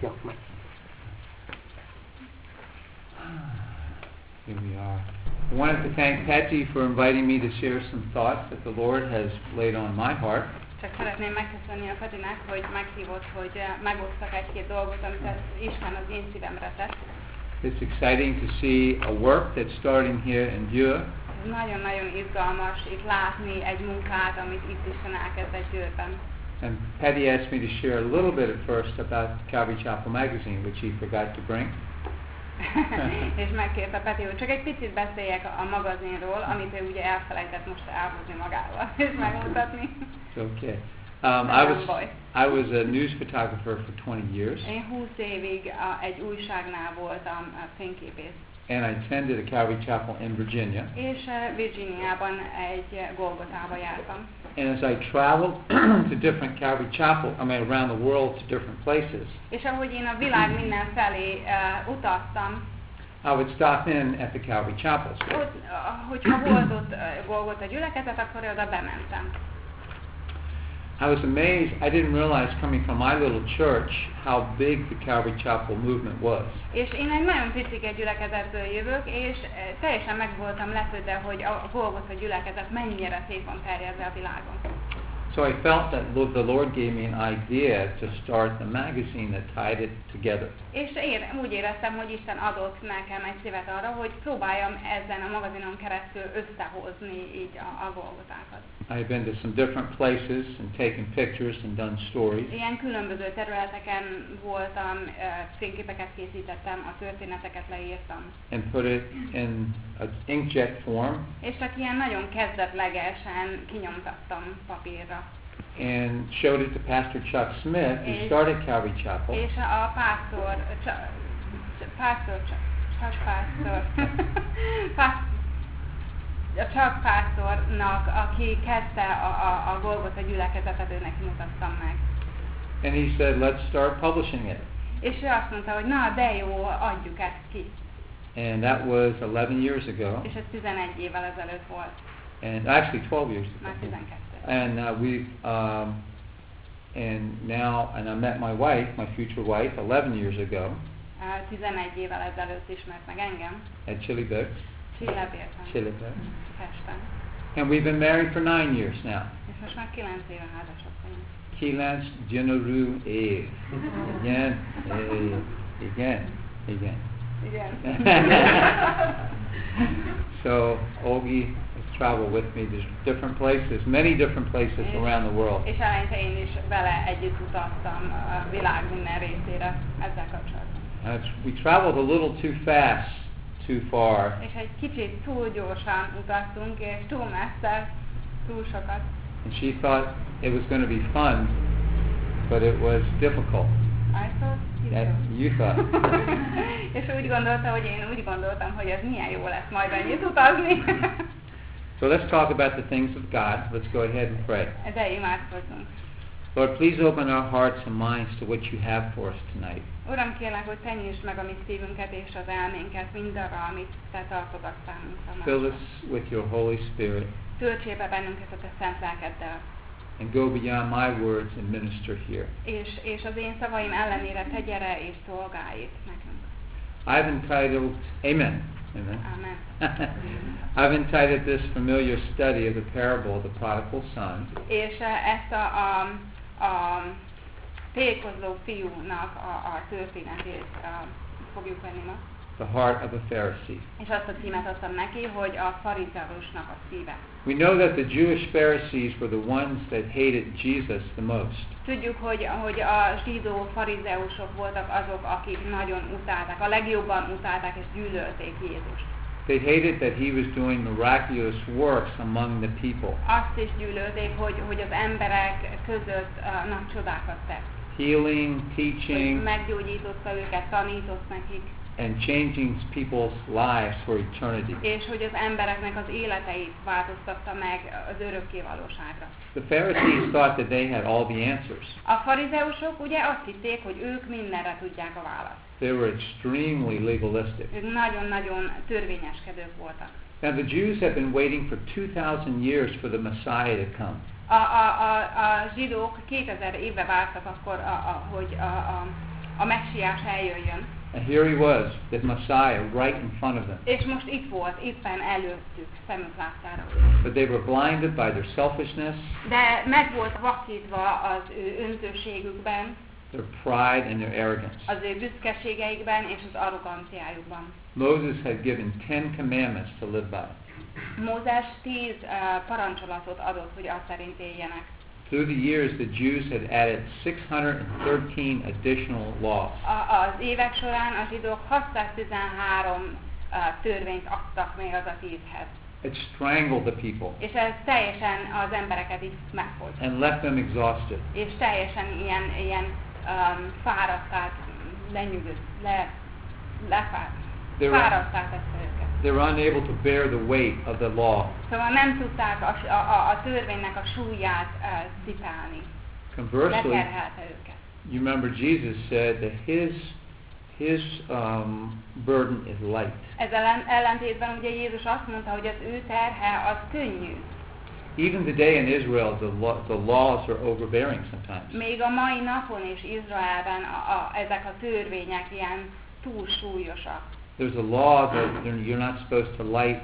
áldjanak meg. Here we are. I wanted to thank Patsy for inviting me to share some thoughts that the Lord has laid on my heart. Csak szeretném megköszönni a Petinek, hogy meghívott, hogy megosztak egy-két dolgot, amit Isten az én szívemre tett. It's exciting to see a work that's starting here in Győr. Nagyon-nagyon izgalmas itt látni egy munkát, amit itt Isten elkezdett Győrben. And Patty asked me to share a little bit at first about Calvary Chapel magazine, which he forgot to bring. És megkérte Peti, hogy csak egy picit beszéljek a magazinról, amit ő ugye elfelejtett most elhozni magával, és megmutatni. It's okay. I was a news photographer for 20 years. Én 20 évig egy újságnál voltam fényképész. And I attended a Calvary Chapel in Virginia. És Virginiában egy Golgotába jártam. And as I traveled to different Calvary Chapel, around the world to different places. És ahogy én a világ mindenfelé utaztam, I would stop in at the Calvary Chapels. Hogyha volt ott Golgota gyülekezet, akkor oda bementem. I was amazed. I didn't realize coming from my little church how big the Calvary Chapel movement was. És én egy nagyon picike gyülekezetből jövök, és teljesen meg voltam lepődve, hogy a Golgota gyülekezet mennyire szépen terjedve a világon. So I felt that the Lord gave me an idea to start the magazine that tied it together. És én úgy éreztem, hogy Isten adott nekem egy szívet arra, hogy próbáljam ezen a magazinon keresztül összehozni így a Golgotákat. I've been to some different places and taken pictures and done stories. Ilyen különböző területeken voltam, fényképeket készítettem, a történeteket leírtam. And put it in an inkjet form. És csak ilyen nagyon kezdetlegesen kinyomtattam papírra. And showed it to Pastor Chuck Smith, who started Calvary Chapel. És a Chuck pásztornak, aki kezdte a Golgota gyülekezetet, őnek mutattam meg. And he said, let's start publishing it. És ő azt mondta, hogy na, de jó, adjuk ezt ki. And that was 11 years ago. És ez 11 évvel ezelőtt volt. And actually 12 years ago. Már 12. And and I met my wife, my future wife, 11 years ago. 11 évvel ezelőtt ismert meg engem. At Chillibeck. Chillibeck. Pesten. And we've been married for 9 years now. És most már 9 éve házasok vagyunk. Kilenc gyönyörű év. Igen. So Ogi has traveled with me to different places, many different places around the world. És eleinte én is vele együtt utaztam a világ minden részére ezzel kapcsolatban. We traveled a little too fast, too far. És egy kicsit túl gyorsan utaztunk, és túl messze, túl sokat. And she thought it was going to be fun, but it was difficult. I thought you thought. És úgy gondolta, hogy én úgy gondoltam, hogy ez milyen jó lesz majd ennyit utazni. So let's talk about the things of God. Let's go ahead and pray. De imádkozzunk. Lord, please open our hearts and minds to what you have for us tonight. Uram, kérlek, hogy te nyisd meg a mi szívünket és az elménket mindarra, amit te tartogat számunkra. Fill us with your Holy Spirit. Töltsél be bennünket a te szent lelkeddel. And go beyond my words and minister here. És az én szavaim ellenére te gyere és szolgálj itt nekünk. I've entitled, Amen. Amen. I've entitled this familiar study of the parable of the prodigal son. És ezt a tékozló fiúnak a történetét fogjuk venni ma. The heart of a Pharisee. És azt a címet adtam neki, hogy a farizeusnak a szíve. We know that the Jewish Pharisees were the ones that hated Jesus the most. Tudjuk, hogy a zsidó farizeusok voltak azok, akik nagyon utálták, a legjobban utálták és gyűlölték Jézust. They hated that he was doing miraculous works among the people. Azt is gyűlölték, hogy az emberek között nagy csodákat tett. Healing, teaching, meggyógyította őket, tanított nekik. And changing people's lives for eternity. És hogy az embereknek az életeit változtatta meg az örökkévalóságra. The Pharisees thought that they had all the answers. A farizeusok ugye azt hitték, hogy ők mindenre tudják a választ. They were extremely legalistic. Ők nagyon-nagyon törvényeskedők voltak. Now the Jews have been waiting for 2000 years for the Messiah to come. A zsidók 2000 évre vártak akkor, hogy a messiás eljöjjön. And here he was, the Messiah, right in front of them. És most itt volt, éppen előttük, szemük láttára. But they were blinded by their selfishness, De meg volt vakítva az ő önzőségükben, their pride and their arrogance. az ő büszkeségeikben és az arroganciájukban. Moses had given 10 commandments to live by. Mózes 10 parancsolatot adott, hogy azt szerint éljenek. Through the years, the Jews had added 613 additional laws. Az évek során a zsidók 613 törvényt adtak még az a 10-hez. It strangled the people És ez teljesen az embereket így megfogta. and left them exhausted. És teljesen ilyen fáradtát fáradtá tette őket. They were unable to bear the weight of the law. Szóval nem tudták a törvénynek a súlyát cipelni. Conversely, Leterhelte őket. you remember Jesus said that his burden is light. Ezzel ellentétben ugye Jézus azt mondta, hogy az ő terhe az könnyű. Even today in Israel, the laws are overbearing sometimes. Még a mai napon is Izraelben ezek a törvények ilyen túl súlyosak. There's a law that you're not supposed to light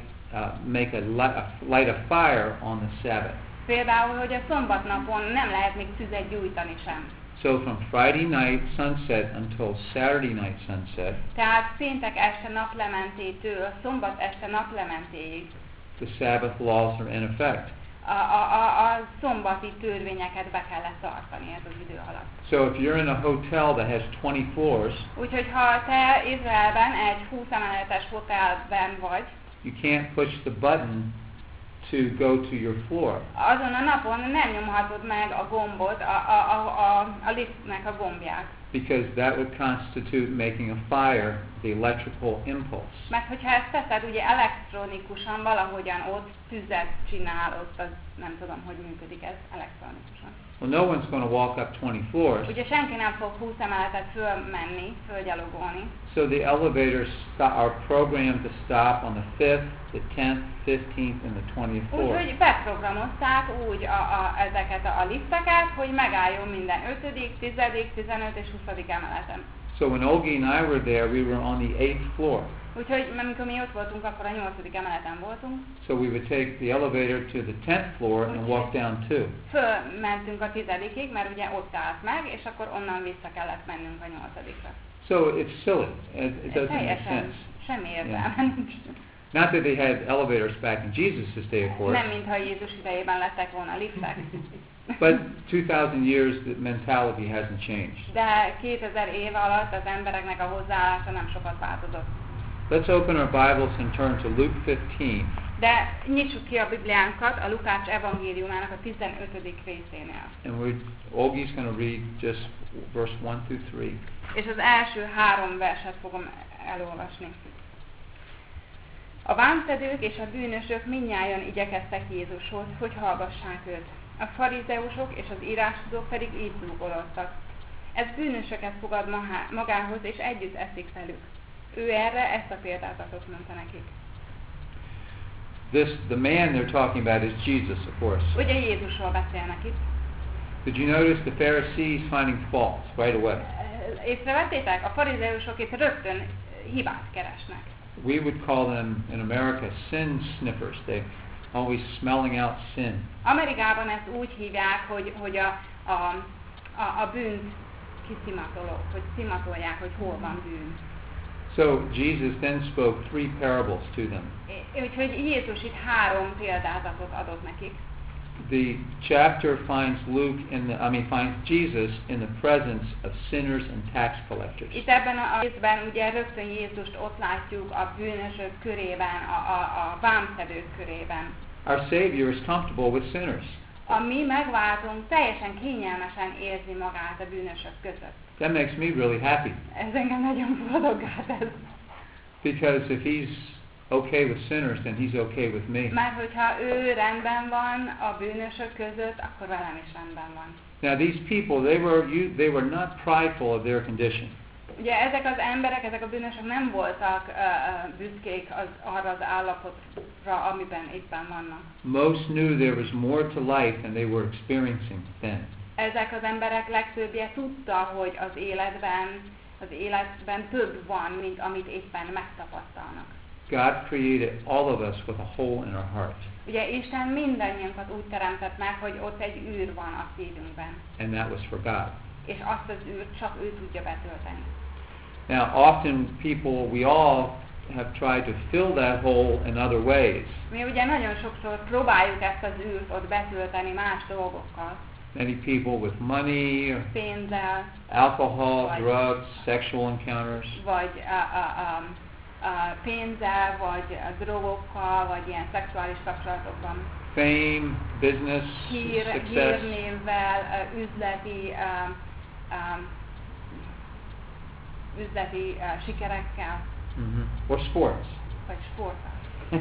a fire on the Sabbath. Például, hogy a szombatnapon nem lehet még tüzet gyújtani sem. So from Friday night sunset until Saturday night sunset, Tehát péntek este naplementétől szombat este naplementéig the Sabbath laws are in effect. a szombati törvényeket be kellett tartani ez az idő alatt. So if you're in a hotel that has 20 floors, Úgyhogy ha te Izraelben egy 20 emeletes hotelben vagy, you can't push the button to go to your floor. azon a napon nem nyomhatod meg a gombot, a liftnek a gombját. Because that would constitute making a fire, the electrical impulse. Mert hogyha ezt teszed, ugye elektronikusan valahogyan ott tüzet csinálod, az nem tudom, hogy működik ez elektronikusan. Well, no one's going to walk up 20 floors. Ugye senki nem fog 20 emeletet fölmenni, fölgyalogolni. So the elevators are programmed to stop on the 5th, the 10th, 15th, and the 20th floor. Úgyhogy beprogramozták úgy ezeket a lifteket, hogy megálljon minden 5., 10., 15. és 20. emeleten. So when Olgi and I were there, we were on the 8th floor. Úgyhogy amikor mi ott voltunk, akkor a 8. emeleten voltunk. So we would take the elevator to the 10th floor and walk down too. Fölmentünk a 10-ig, mert ugye ott állt meg, és akkor onnan vissza kellett mennünk a 8-ra. So it's silly. It doesn't make sense. Semmi értelme nincs. Not that they had elevators back in Jesus' day, of course. Nem, mintha Jézus idejében lettek volna liftek. But 2000 years, the mentality hasn't changed. De 2000 év alatt az embereknek a hozzáállása nem sokat változott. Let's open our Bibles and turn to Luke 15. De nyissuk ki a Bibliánkat a Lukács evangéliumának a 15. részénél. And Olgi's going to read just verse 1 through 3. És az első 3 verset fogom elolvasni. A vámszedők és a bűnösök mindnyájan igyekeztek Jézushoz, hogy hallgassák őt. A farizeusok és az írástudók pedig így zúgolódtak. Ez bűnösöket fogad magához, és együtt eszik velük. Ő erre ezt a példát adott, mondta nekik. The man they're talking about is Jesus, of course. Ugye Jézusról beszélnek itt. Did you notice the Pharisees finding faults right away? Észrevettétek? A farizeusok itt rögtön hibát keresnek. We would call them in America sin sniffers. They always smelling out sin. Amerikában ezt úgy hívják, hogy a bűnt kiszimatolók, hogy szimatolják, hogy hol van bűn. So Jesus then spoke 3 parables to them. Úgyhogy Jézus itt 3 példázatot adott nekik. The chapter finds finds Jesus in the presence of sinners and tax collectors. Itt ebben a részben ugye rögtön Jézust ott látjuk a bűnösök körében, a vámszedők körében. Our Savior is comfortable with sinners. A mi megváltunk teljesen kényelmesen érzi magát a bűnösök között. That makes me really happy. Ez engem nagyon boldoggá tesz. Because if he's okay with sinners, then he's okay with me. Mert hogyha ő rendben van a bűnösök között, akkor velem is rendben van. Now these people, they were not prideful of their condition. Ugye ezek az emberek, ezek a bűnösök nem voltak büszkék arra az állapotra, amiben éppen vannak. Most knew there was more to life than they were experiencing then. Ezek az emberek legtöbbje tudta, hogy az életben az életben több van, mint amit éppen megtapasztalnak. God created all of us with a hole in our heart. Ugye Isten mindannyiunkat úgy teremtett meg, hogy ott egy űr van a szívünkben. And that was for God. És azt az űrt csak ő tudja betölteni. Now, often people, we all have tried to fill that hole in other ways. Mi ugye nagyon sokszor próbáljuk ezt az űrt ott betölteni más dolgokkal. Many people with money, or Pénzzel, alcohol, Right. drugs, sexual encounters. vagy pénzzel, vagy drogokkal, vagy ilyen szexuális kapcsolatokban. Fame, business, success. Hírnévvel, üzleti sikerekkel, Or sports. vagy sporttal.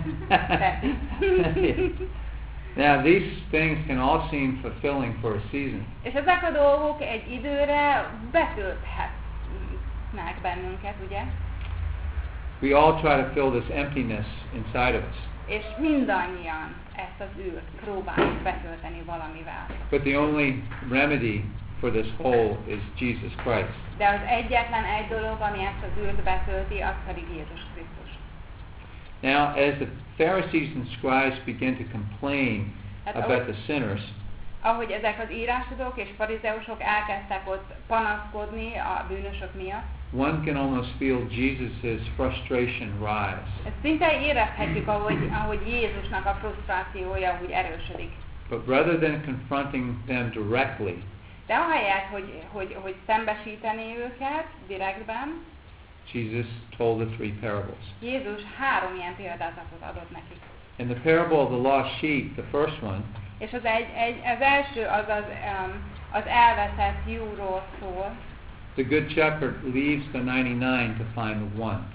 Now, these things can all seem fulfilling for a season. És ezek a dolgok egy időre betölthetnek bennünket, ugye? We all try to fill this emptiness inside of us. És mindannyian ezt az űrt próbáljuk betölteni valamivel. But the only remedy for this hole is Jesus Christ. De az egyetlen egy dolog, ami ezt az űrt betölti, az pedig Jézus Krisztus. Now, as the Pharisees and scribes begin to complain about the sinners, Ahogy ezek az írástudók és farizeusok elkezdtek ott panaszkodni a bűnösök miatt, one can almost feel Jesus' frustration rise. ezt szinte érezhetjük, ahogy Jézusnak a frusztrációja úgy erősödik. But rather than confronting them directly, De ahelyett, hogy szembesíteni őket direktben, Jesus told the three parables. Jézus 3 ilyen példázatot adott nekik. In the parable of the lost sheep, the first one, És az első az elveszett juhról szól, the good shepherd leaves the 99 to find the one.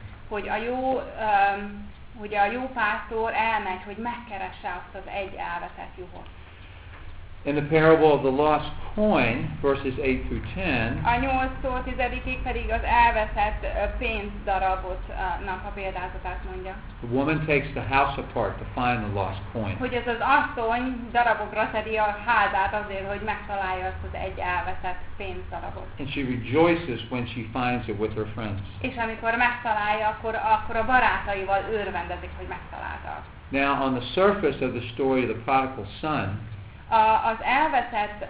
hogy a jó pásztor elmegy, hogy megkeresse azt az egy elveszett juhot. In the parable of the lost coin, verses 8 through 10, A 8-tól 10-ig pedig az elveszett pénzdarabotnak a példázatát mondja. the woman takes the house apart to find the lost coin. Hogy ez az asszony darabokra szedi a házát azért, hogy megtalálja azt az egy elveszett pénzdarabot. And she rejoices when she finds it with her friends. És amikor megtalálja, akkor a barátaival örvendezik, hogy megtalálta. Now, on the surface of the story of the prodigal son, Az elveszett,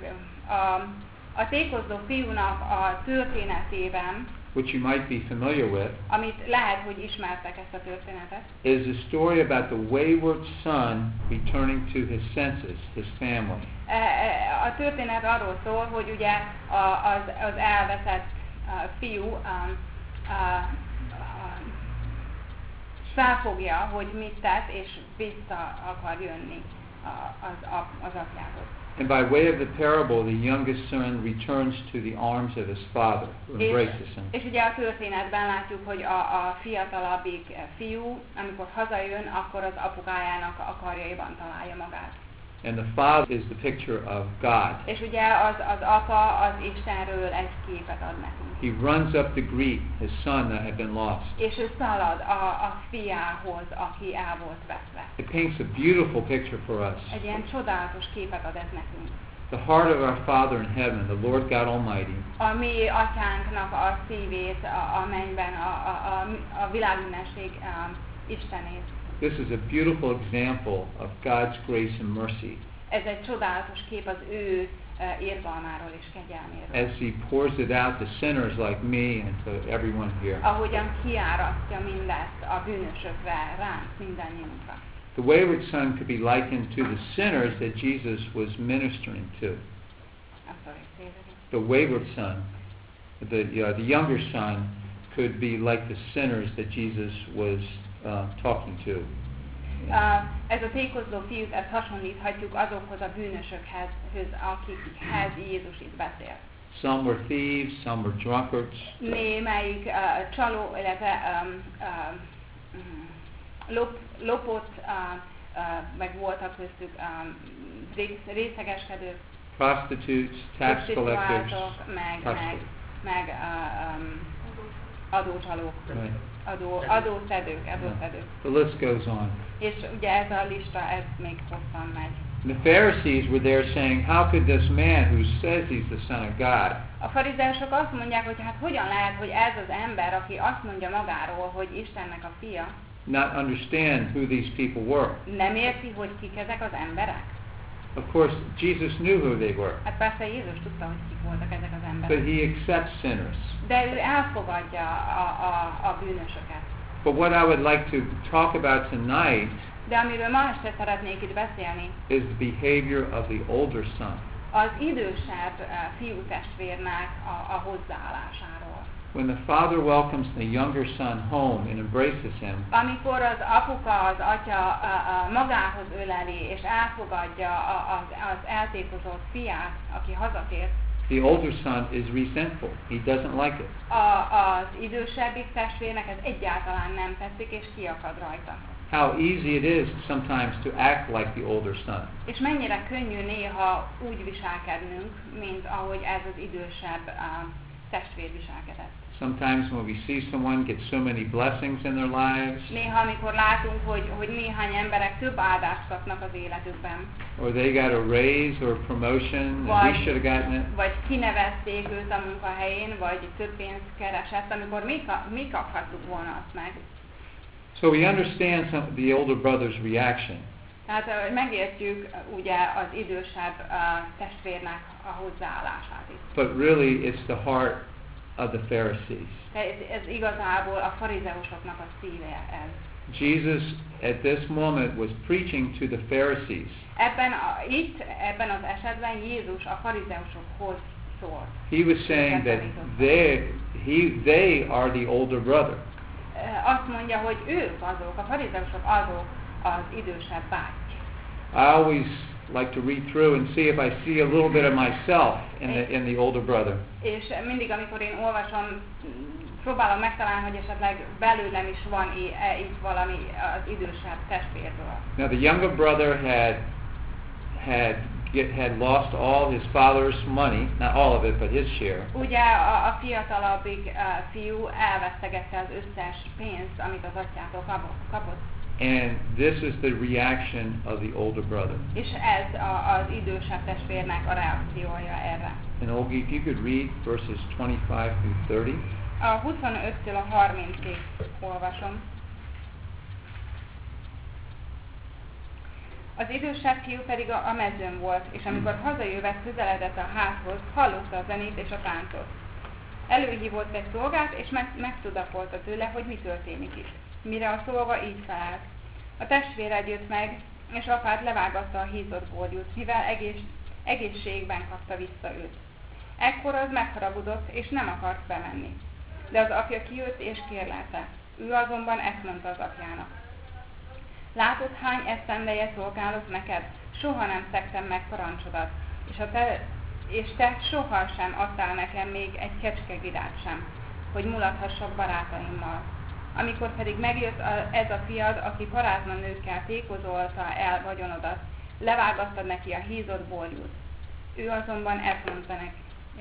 a tékozló fiúnak a történetében, which you might be familiar with, amit lehet, hogy ismertek ezt a történetet, is a story about the wayward son returning to his senses, his family. A történet arról szól, hogy ugye az elveszett fiú felfogja, hogy mit tett, és vissza akar jönni az apjához. And by way of the parable, the youngest son returns to the arms of his father, who embraces him. És ugye a történetben látjuk, hogy a fiatalabbik fiú, amikor hazajön, akkor az apukájának a karjaiban találja magát. And the father is the picture of God. És ugye az apa az Istenről egy képet ad nekünk. He runs up to greet his son that had been lost. És ő szalad a fiához, aki el volt veszve. It paints a beautiful picture for us. Egy ilyen csodálatos képet ad ez nekünk. The heart of our Father in heaven, the Lord God Almighty, A mi atyánknak a szívét a mennyben, a világműnesség Istenét. this is a beautiful example of God's grace and mercy Ez egy csodálatos kép az ő irgalmáról és kegyelméről. as He pours it out to sinners like me and to everyone here. Ahogyan kiárasztja mindezt a bűnösökre, ránk, mindannyiunkra. The wayward son could be likened to the sinners that Jesus was ministering to. I'm sorry, say it again. The wayward son, the younger son, could be like the sinners that Jesus was talking to. Ez a tékozló fiút, ezt hasonlíthatjuk azokhoz a bűnösökhez, akikhez Jézus itt beszél. Some were thieves, some were drunkards. Némelyik csaló, illetve lopott, meg voltak köztük részegeskedők, Prostitutes, tax collectors, prostituáltok, meg adócsalók, right. adószedők. The list goes on. És ugye ez a lista, ez még hosszan megy. The Pharisees were there saying, how could this man who says he's the Son of God A farizeusok azt mondják, hogy hát hogyan lehet, hogy ez az ember, aki azt mondja magáról, hogy Istennek a fia, not understand who these people were. nem érti, hogy kik ezek az emberek? Of course, Jesus knew who they were, Hát persze Jézus tudta, hogy kik voltak ezek az but emberek. he accepts sinners. De ő elfogadja a bűnösöket. But what I would like to talk about tonight De amiről ma este szeretnék itt beszélni, is the behavior of the older son. az idősebb fiú testvérnek a hozzáállásáról. When the father welcomes the younger son home and embraces him, Amikor az apuka, az atya magához öleli és elfogadja az eltékozott fiát, aki hazatért, the older son is resentful. He doesn't like it. az idősebbik testvérnek ez egyáltalán nem tetszik, és kiakad rajta. How easy it is sometimes to act like the older son. És mennyire könnyű néha úgy viselkednünk, mint ahogy ez az idősebb testvér viselkedett. Sometimes when we see someone get so many blessings in their lives, Néha, amikor látunk, hogy néhány emberek több áldást kapnak az életükben, or they got a raise or a promotion and we should have gotten it, vagy kinevezték őt a munkahelyén, vagy több pénzt keresett, amikor mi kaphattuk volna azt meg. so we understand the older brother's reaction. Tehát megértjük ugye az idősebb testvérnek a hozzáállását is. But really it's the heart of the Pharisees. De ez igazából a farizeusoknak a szíve ez. Jesus at this moment was preaching to the Pharisees. Ebben az esetben Jézus a farizeusokhoz szólt. He was saying that they are the older brother. Azt mondja, hogy ők azok, a farizeusok azok az idősebb bátyj. I always like to read through and see if I see a little bit of myself in the older brother. És mindig, amikor én olvasom, próbálom megtalálni, hogy esetleg belőlem is van itt valami az idősebb testvérből. Now the younger brother had lost all his father's money, not all of it, but his share. Ugye a fiatalabbik fiú elvesztegette az összes pénzt, amit az atyától kapott. And this is the reaction of the older brother. És ez az idősebb testvérnek a reakciója erre. And Olgi, if you could read verses 25 through 30. A 25-től a 30-ig olvasom. Az idősebb fiú pedig a mezőn volt, és amikor hazajövet közeledett a házhoz, hallotta a zenét és a táncot. Előhívott egy szolgát, és megtudakolta tőle, hogy mi történik itt. Mire a szolga így felállt. A testvéred jött meg, és apád levágatta a hízott borjút, mivel egészségben kapta vissza őt. Ekkor az megharagudott, és nem akart bemenni. De az apja kijött és kérlelte. Ő azonban ezt mondta az apjának. Látod, hány esztendeje szolgálok neked? Soha nem szegtem meg parancsodat, és te sohasem adtál nekem még egy kecskegirát sem, hogy mulathassak barátaimmal. Amikor pedig megjött ez a fiad, aki parázna nőkkel tékozolta el vagyonodat, levágattad neki a hízott borjút. Ő azonban ezt mondta neki.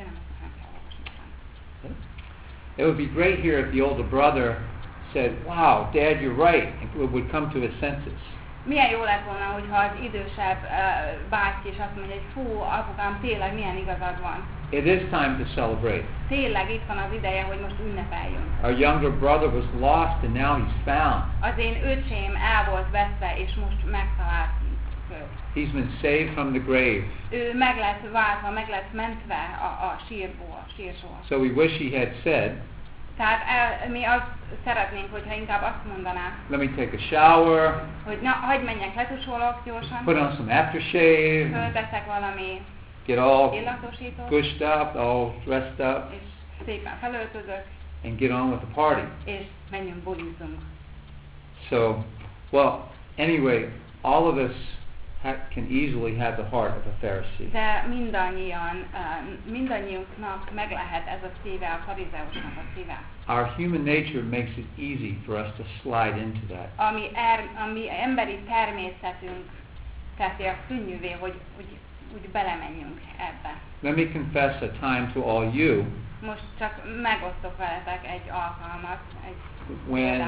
It would be great here if the older brother said, "Wow, Dad, you're right," and would come to his senses. Milyen jó lett volna, hogyha az idősebb bátyj is azt mondja, hogy fú, apukám, tényleg milyen igazad van. It is time to celebrate. Tényleg itt van az ideje, hogy most ünnepeljünk. Our younger brother was lost and now he's found. Az én öcsém el volt veszve, és most megtalált őt. He's been saved from the grave. Ő meg lett váltva, meg lett mentve a sírsból. So we wish he had said, Tehát mi azt szeretnénk, hogyha inkább azt mondaná, "Let me take a shower, hogy na, hagyd menjek, letusolok gyorsan, put on some aftershave, fölteszek valami get all illatosítót, gushed up, all dressed up, és szépen felöltözök, and get on with the party." és menjünk bulizzunk. So, well, anyway, all of us can easily have the heart of a Pharisee. De mindannyiunknak meg lehet ez a szíve, a farizeusnak a szíve. Our human nature makes it easy for us to slide into that. Ami emberi természetünk teszi a könnyűvé, hogy úgy belemenjünk ebbe. Let me confess a time to all you Most csak megosztok veletek egy alkalmat, egy when példát.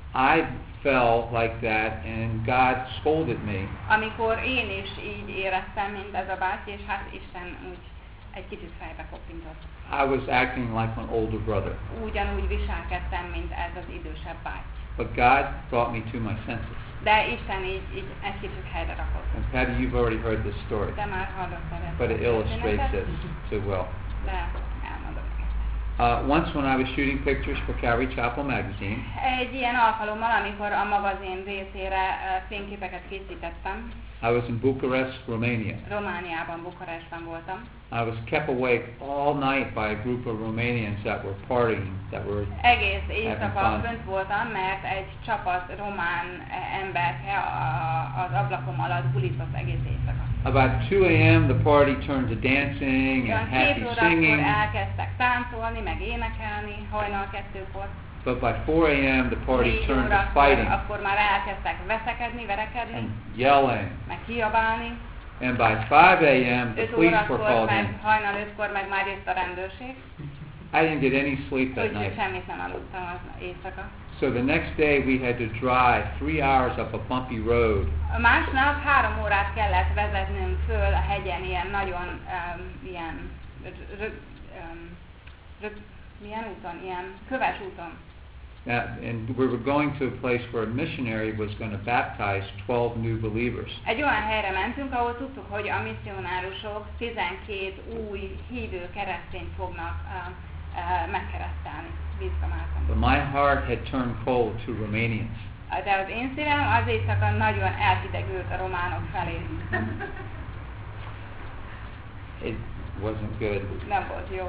I fell like that, and God scolded me. Amikor én is így éreztem, mint ez a báty, és hát Isten úgy egy kicsit fejbe koppintott. I was acting like an older brother. Ugyanúgy viselkedtem, mint ez az idősebb báty. But God brought me to my senses. De Isten így egy kicsit helyre rakott. And Patty, you've already heard this story, De már hallottad ezt. but it illustrates this so well. De elmondom. Once when I was shooting pictures for Calvary Chapel magazine, Egy ilyen alkalommal, amikor a magazin részére fényképeket készítettem, I was in Bucharest, Romania. Romániában, Bukarestben voltam. I was kept awake all night by a group of Romanians that were partying, that were Egész having éjszaka fun. fönt voltam, mert egy csapat román emberke az ablakom alatt bulizott egész éjszaka. About 2 a.m. the party turned to dancing Olyan and 2 happy órakor singing, elkezdtek táncolni, meg énekelni, hajnal 2-kor. but by 4 a.m. the party 4 turned to órakor, fighting akkor már elkezdtek veszekedni, verekedni, and yelling. meg kiabálni. And by 5 a.m. the 5 police were órakor, called meg in. hajnal 5-kor meg már jött a rendőrség. I didn't get any sleep that Úgyhogy night. semmit nem aludtam az éjszaka. So the next day we had to drive 3 hours up a bumpy road. Másnap 3 órát kellett vezetnünk föl a hegyen, ilyen nagyon, milyen úton? Ilyen köves úton. And we were going to a place where a missionary was going to baptize 12 new believers. Egy olyan helyre mentünk, ahol tudtuk, hogy a misszionárusok 12 új hívő keresztényt fognak megkeresztelni, vízkamáltan. But my heart had turned cold to Romanians. De az én szívem az éjszaka nagyon elhidegült a románok felé. It wasn't good. Nem volt jó.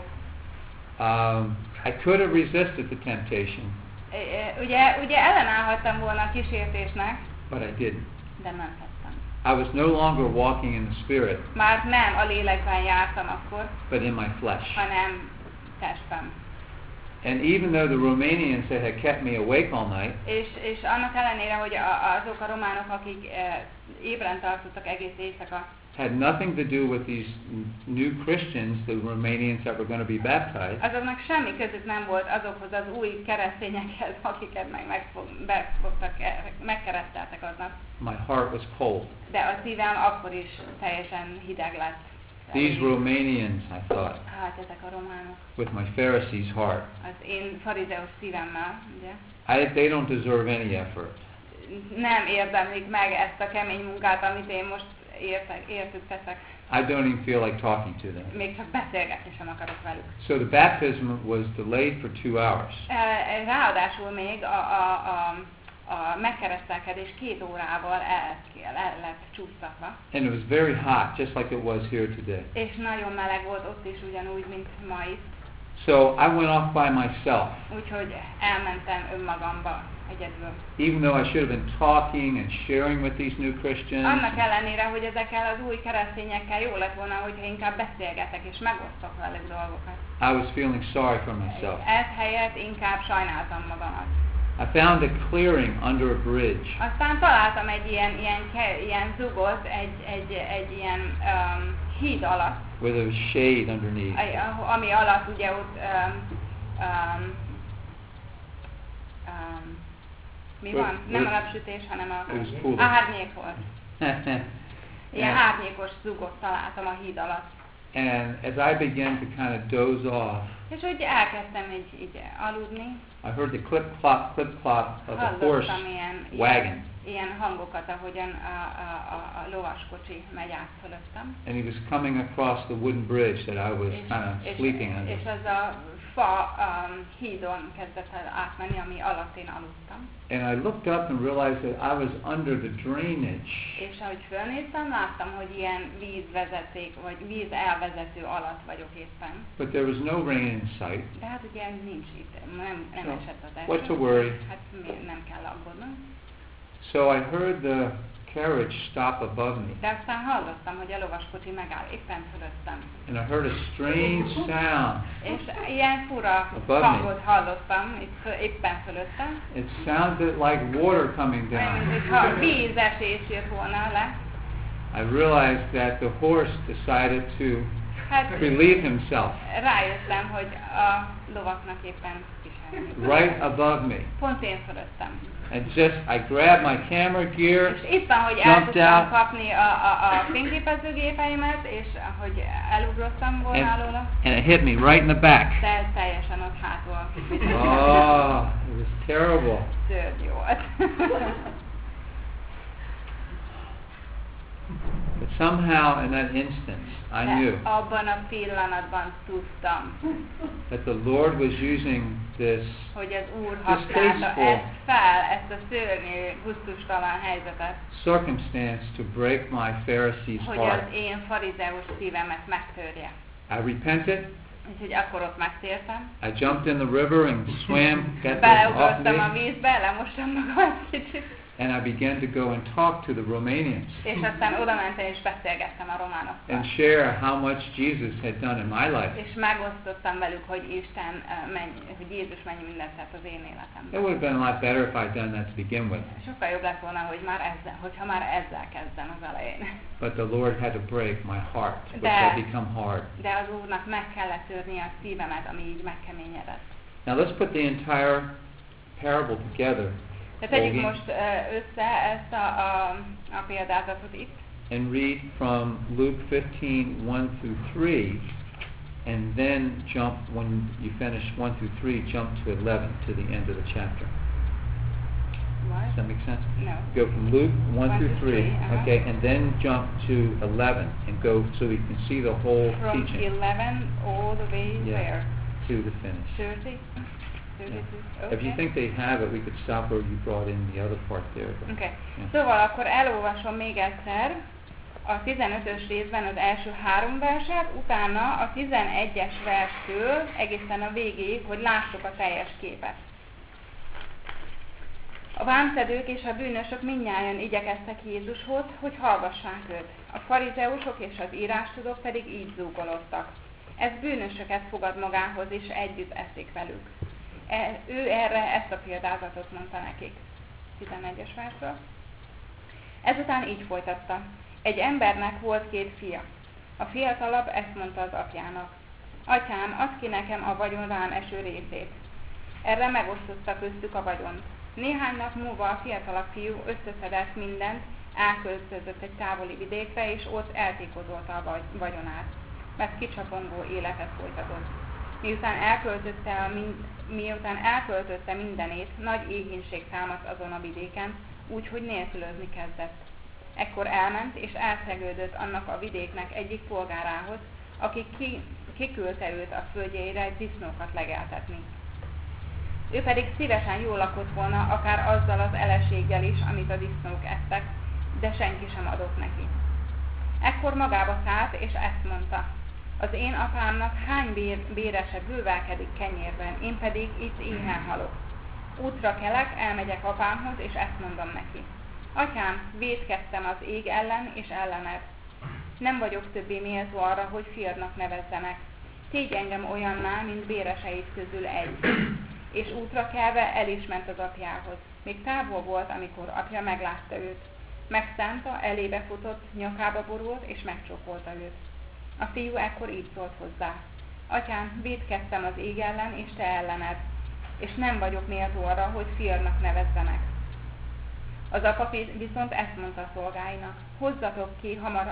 I could have resisted the temptation, Ugye ellenállhattam volna a kísértésnek, but I didn't. de nem tettem. I was no longer walking in the Spirit, Már nem a lélekben jártam akkor, but in my flesh. hanem testben. And even though the Romanians that had kept me awake all night, És annak ellenére, hogy azok a románok, akik ébren tartottak egész éjszaka, had nothing to do with these new Christians, the Romanians that were going to be baptized, azoknak semmi közük nem volt azokhoz az új keresztényekhez, akiket megkereszteltek aznap. my heart was cold. De a szívem akkor is teljesen hideg lett. These Romanians, I thought, Hát ezek a románok. with my Pharisee's heart, Az én farizeus szívemmel, ugye? they don't deserve any effort. Nem érdemlik meg ezt a kemény munkát, amit én most értük teszek. I don't even feel like talking to them. Még csak beszélgetni sem akarok velük. So the baptism was delayed for 2 hours. Ráadásul még a megkeresztelkedés 2 órával el lett csúsztatva. And it was very hot, just like it was here today. És nagyon meleg volt ott is, ugyanúgy, mint ma itt. So I went off by myself. Úgyhogy elmentem önmagamba egyedül. Even though I should have been talking and sharing with these new Christians, Annak ellenére, hogy ezekkel az új keresztényekkel jó lett volna, hogyha inkább beszélgetek és megosztok velük dolgokat. I was feeling sorry for myself. Ez helyett inkább sajnáltam magamat. I found a clearing under a bridge. Aztán találtam egy ilyen zugot, egy ilyen híd alatt, Where there was shade underneath. ami alatt ugye ott mi van? Nem a napsütés, hanem a árnyék volt. Ilyen árnyékos zugot találtam a híd alatt. And as I began to kind of doze off, És úgy elkezdtem így aludni. I heard the clip-clop of a horse wagon. Ilyen hangokat, ahogyan a lovaskocsi megy át fölöttem. And he was coming across the wooden bridge that I was kind of sleeping under. És az a fa hídon kezdett el átmenni, ami alatt én aludtam. And I looked up and realized that I was under the drainage. És ahogy fölnéztem, láttam, hogy ilyen vízvezeték, vagy víz elvezető alatt vagyok éppen. But there was no rain in sight. De hát ugye nincs itt, nem esett az eső. What to worry? Hát nem kell aggódnom. So I heard the carriage stop above me. De aztán hallottam, hogy a lovaskocsi megáll éppen fölöttem. And I heard a strange sound. És ilyen fura hangot hallottam itt éppen fölöttem. It sounded like water coming Olyan, down. mintha vízesés jött volna le. I realized that the horse decided to Hát relieve himself rájöttem, hogy a lovaknak éppen viselni. right above me. Pont én fölöttem. And just, I grabbed my camera gear, És éppen, hogy el jumped tudtam out, kapni a fényképezőgépeimet, és hogy elugrottam volna alóla, and it hit me right in the back. teljesen ott hátul. Oh, it was terrible. Szörnyű volt. But somehow in that instance, I knew De abban a pillanatban tudtam, that the Lord was using this hogy az Úr használta ezt a szörnyű, gusztustalan helyzetet, circumstance to break my Pharisee's hogy heart. az én farizeus szívemet megtörje. I repented. Úgyhogy akkor ott megtértem. I jumped in the river and swam, got off Beleugrottam a me, vízbe, lemostam magam egy kicsit, and I began to go and talk to the Romanians és aztán oda mentem és beszélgettem a románokkal. and share how much Jesus had done in my life. És megosztottam velük, hogy hogy Jézus mennyi mindent tett az én It életemben. would have been a lot better if I'd done that to begin with. Sokkal jobb lett volna, hogyha már ezzel kezdem az elején. But the Lord had to break my heart, which De- had become hard. De az Úrnak meg kellett törni a szívemet, ami így megkeményedett. Now let's put the entire parable together De tegyük Ogi. most össze ezt a példázatot itt, and read from Luke 15:1-3, and then jump, when you finish 1-3, jump to 11 to the end of the chapter. Does that make sense? No. Go from Luke 1-3, 1-3, okay, and then jump to 11 and go so you can see the whole From teaching 11 all the way Yeah. there. to the finish. 30? 32? If you think they have it, we could stop where you brought in the other part there. But, Okay. yeah. Szóval akkor elolvasom még egyszer a 15-ös részben az első 3 verset, utána a 11-es verstől egészen a végéig, hogy lássuk a teljes képet. A vámszedők és a bűnösök mindnyájan igyekeztek Jézushoz, hogy hallgassák őt. A farizeusok és az írástudók pedig így zúgolódtak. Ez bűnösöket fogad magához, és együtt eszik velük. Ő erre ezt a példázatot mondta nekik. 11-es versről. Ezután így folytatta. Egy embernek volt 2 fia. A fiatalabb ezt mondta az apjának. Atyám, add ki nekem a vagyon rám eső részét. Erre megosztotta köztük a vagyont. Néhány nap múlva a fiatalabb fiú összeszedett mindent, elköltözött egy távoli vidékre, és ott eltékozolta a vagyonát, mert kicsapongó életet folytatott. Miután elköltötte mindenét, nagy éhínség támadt azon a vidéken, úgyhogy nélkülözni kezdett. Ekkor elment és elszegődött annak a vidéknek egyik polgárához, aki kiküldte őt a földjeire disznókat legeltetni. Ő pedig szívesen jól lakott volna, akár azzal az eleséggel is, amit a disznók ettek, de senki sem adott neki. Ekkor magába szállt, és ezt mondta. Az én apámnak hány bérese bővelkedik kenyérben, én pedig itt éhen halok. Útra kelek, elmegyek apámhoz, és ezt mondom neki. Atyám, vétkeztem az ég ellen és ellened. Nem vagyok többé méltó arra, hogy fiadnak nevezzenek. Tégy engem olyanná, mint béreseid közül egy. És útra kelve el is ment az apjához. Még távol volt, amikor apja meglátta őt. Megszánta, elébe futott, nyakába borult, és megcsókolta őt. A fiú ekkor így szólt hozzá. Atyám, vétkeztem az ég ellen, és te ellened, és nem vagyok méltó arra, hogy fiadnak nevezzenek. Az apa viszont ezt mondta a szolgáinak. Hozzátok ki hamar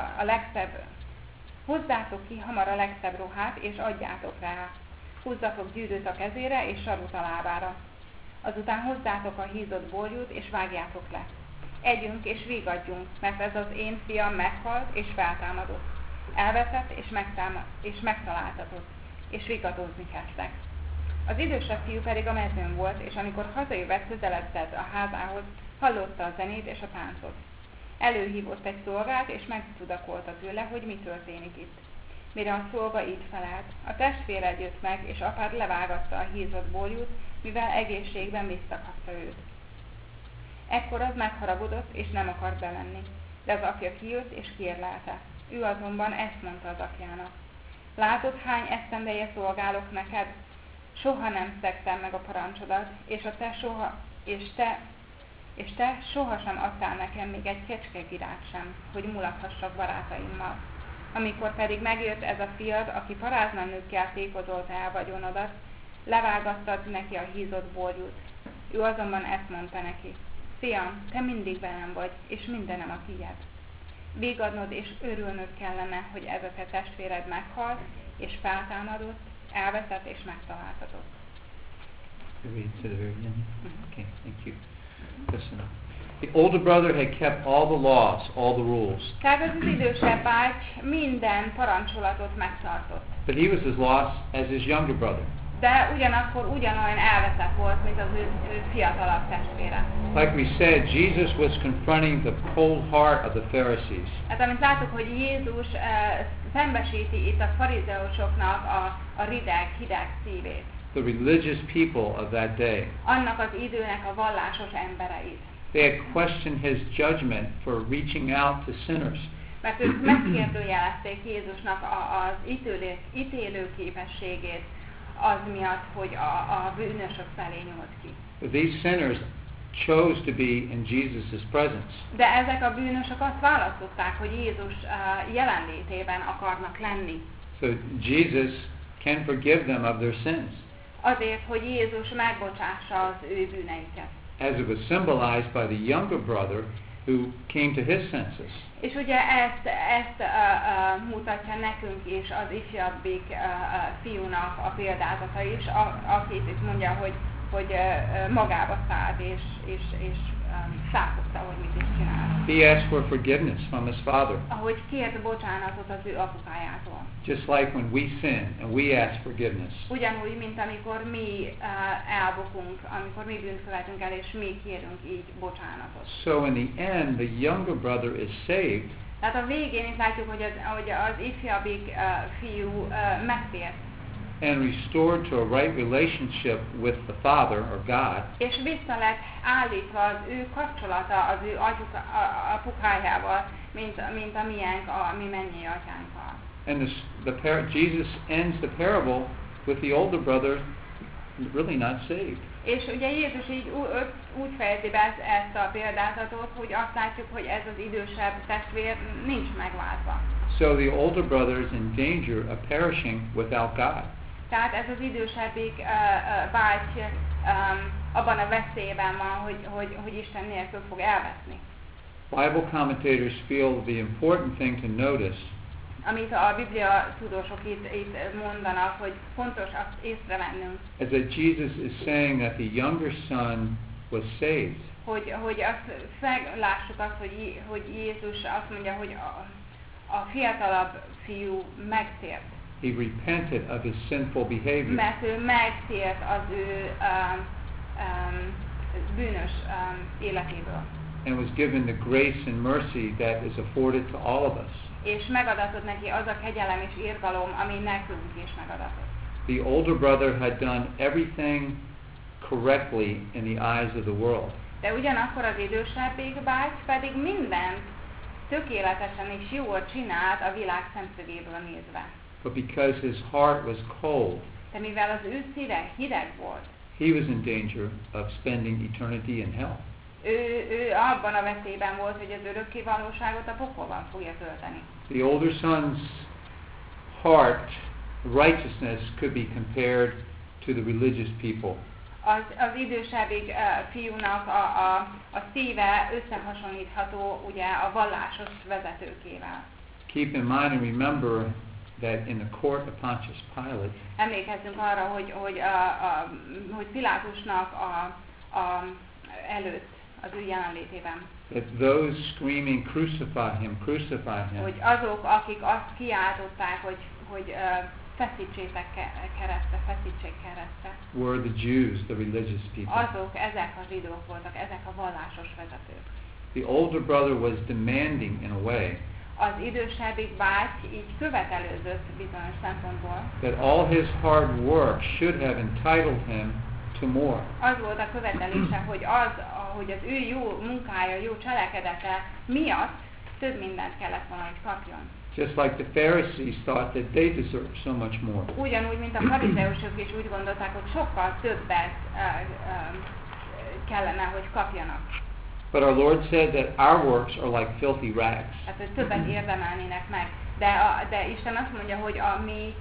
a legszebb ruhát, és adjátok rá. Húzzatok gyűrűt a kezére, és sarut a lábára. Azután hozzátok a hízott borjút, és vágjátok le. Együnk és vigadjunk, mert ez az én fiam meghalt, és feltámadott. Elveszett, és megtaláltatott, és vigadozni kezdtek. Az idősebb fiú pedig a mezőn volt, és amikor hazajövet, közeledett a házához, hallotta a zenét és a táncot. Előhívott egy szolgát, és megtudakolta tőle, hogy mi történik itt. Mire a szolga így felelt, a testvéred jött meg, és apád levágatta a hízott borjút, mivel egészségben visszakapta őt. Ekkor az megharagudott, és nem akart bemenni, de az apja kijött, és kérlelte. Ő azonban ezt mondta az apjának. Látod, hány esztendeje szolgálok neked? Soha nem szegtem meg a parancsodat, és te sohasem adtál nekem még egy kecskegirát sem, hogy mulathassak barátaimmal. Amikor pedig megjött ez a fiad, aki parázna-nőkkel tékozolta el vagyonodat, levágattad neki a hízott borjút. Ő azonban ezt mondta neki: Fiam, te mindig velem vagy, és mindenem a tiéd. Vigadnod és örülnöd kellene, hogy ez a te testvéred meghalt, és feltámadott, elveszett és megtaláltatott. Read to the very end. Okay, thank you. Köszönöm. The older brother had kept all the laws, all the rules. Tehát az idősebb báty minden parancsolatot megtartott. But he was as lost as his younger brother. De ugyanakkor ugyanolyan elveszett volt, mint az ő fiatalabb testvére. Like we said, Jesus was confronting the cold heart of the Pharisees. Hát amit láttuk, hogy Jézus szembesíti itt a farizeusoknak a rideg, hideg szívét. The religious people of that day. Annak az időnek a vallásos embereit. They had questioned his judgment for reaching out to sinners. Mert ők megkérdőjelezték Jézusnak az ítélő képességét az miatt, hogy a bűnösök felé nyúlt ki. But these sinners chose to be in Jesus' presence. De ezek a bűnösök azt választották, hogy Jézus jelenlétében akarnak lenni. So Jesus can forgive them of their sins. Azért, hogy Jézus megbocsássa az ő bűneiket. As it was symbolized by the younger brother who came to his senses. És ugye ezt mutatja nekünk is az ifjabbik fiúnak a példázata is, akit itt mondja, hogy magába szállt és szálltotta, hogy mit is csinál. He asked for forgiveness from his father. Ahogy kért bocsánatot az ő apukájától. Just like when we sin and we ask forgiveness. Ugyanúgy, mint amikor mi elbukunk, amikor mi bűnt követünk el, és mi kérünk így bocsánatot. So in the end, the younger brother is saved. Tehát a végén itt látjuk, hogy az ifjabbik fiú megtért. And restored to a right relationship with the Father or God. És vissza lett állítva az ő kapcsolata az ő apukájával, mint a miénk, a mi mennyi atyánkkal. And Jesus ends the parable with the older brother really not saved. És ugye Jézus így úgy fejezi be ezt a példázatot, hogy azt látjuk, hogy ez az idősebb testvér nincs megváltva. So the older brother is in danger of perishing without God. Tehát ez az idősebbik báty abban a veszélyben van, hogy Isten nélkül fog elveszni. Bible commentators feel the important thing to notice amit a Biblia tudósok itt mondanak, hogy fontos azt észrevennünk. Is that Jesus is saying that the younger son was saved. Hogy azt lássuk azt, hogy Jézus azt mondja, hogy a fiatalabb fiú megtért. He repented of his sinful behavior. Mert ő megtért az ő bűnös életéből. And was given the grace and mercy that is afforded to all of us. És megadatott neki az a kegyelem és irgalom, ami nekünk is megadatott. The older brother had done everything correctly in the eyes of the world. De ugyanakkor az idősebbik báty pedig mindent tökéletesen és jól csinált a világ szemszögéből nézve. But because his heart was cold, de mivel az ő szíve hideg volt, he was in danger of spending eternity in hell. Ő abban a veszélyben volt, hogy az örökké valóságot a pokolban fogja tölteni. The older son's heart righteousness could be compared to the religious people. Az idősebbik fiúnak a szíve összehasonlítható ugye a vallásos vezetőkével. Keep in mind and remember that in the court of Pontius Pilate, emlékezzünk arra, hogy Pilátusnak előtt az ő jelenlétében, that those screaming crucify him, hogy azok, akik azt kiáltották, hogy feszítsétek keresztre, feszítsék keresztre, were the Jews, the religious people. ezek a zsidók voltak, ezek a vallásos vezetők. The older brother was demanding in a way az idősebbik báty így követelőzött bizonyos szempontból, that all his hard work should have entitled him to more. Az volt a követelése, hogy az ő jó munkája, jó cselekedete miatt több mindent kellett volna, hogy kapjon. Just like the Pharisees thought that they deserved so much more. Ugyanúgy, mint a farizeusok is úgy gondolták, hogy sokkal többet kellene, hogy kapjanak. But our Lord said that our works are like filthy rags. Hát, hogy többet érdemelnének meg, de Isten azt mondja, hogy a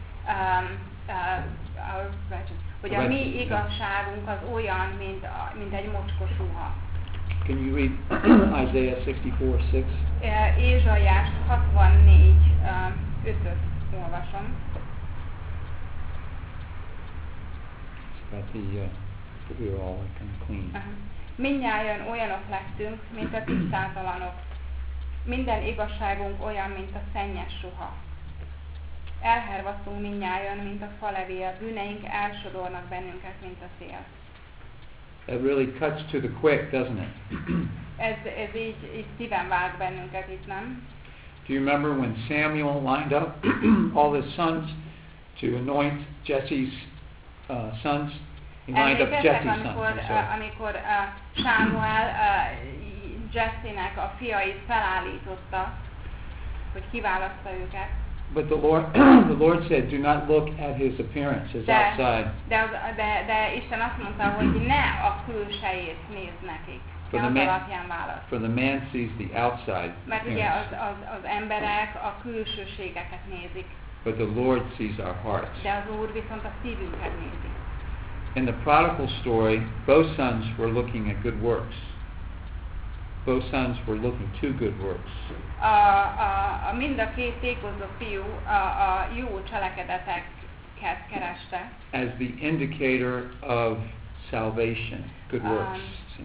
mi igazságunk az olyan, mint egy mocskos ruha. Can you read Isaiah 64:6? Ézsaiás 64:5-öt olvasom. About the we're all kind of clean. Mindnyájan olyanok lettünk, mint a tisztátalanok. Minden igazságunk olyan, mint a szennyes ruha. Elhervadtunk mindnyájan, mint a falevél, bűneink elsodornak bennünket, mint a szél. It really cuts to the quick, doesn't it? Ez így szíven vág bennünket itt, nem? Do you remember when Samuel lined up all his sons to anoint Jesse's sons? He lined up Jesse's sons. Amikor Sámuel Jesse-nek a fiait felállította, hogy kiválaszta őket. But the Lord said, "Do not look at his appearance, his outside." De Isten azt mondta, hogy ne a külsejét nézd nekik. Ne az alapján választ. For the man sees the outside. Mert ugye az emberek a külsőségeket nézik. But the Lord sees our hearts. De az Úr viszont a szívünket nézi. In the prodigal story, both sons were looking at good works. Both sons were looking to good works. Mind a két tékozó fiú a jó cselekedeteket kereste. As the indicator of salvation, good works.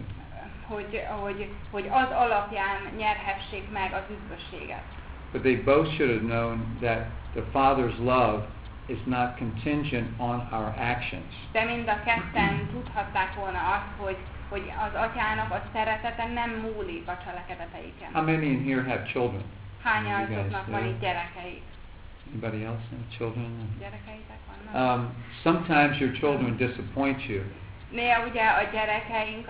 Hogy az alapján nyerhessék meg az üdvösséget. But they both should have known that the Father's love is not contingent on our actions. De mind a ketten tudhatták volna azt, hogy az atyának a szeretete nem múlik a cselekedeteiken. How many in here have children? Hányatoknak van itt gyerekeik? Anybody else have children? Gyerekeitek vannak? Sometimes your children disappoint you. Néha ugye a gyerekeink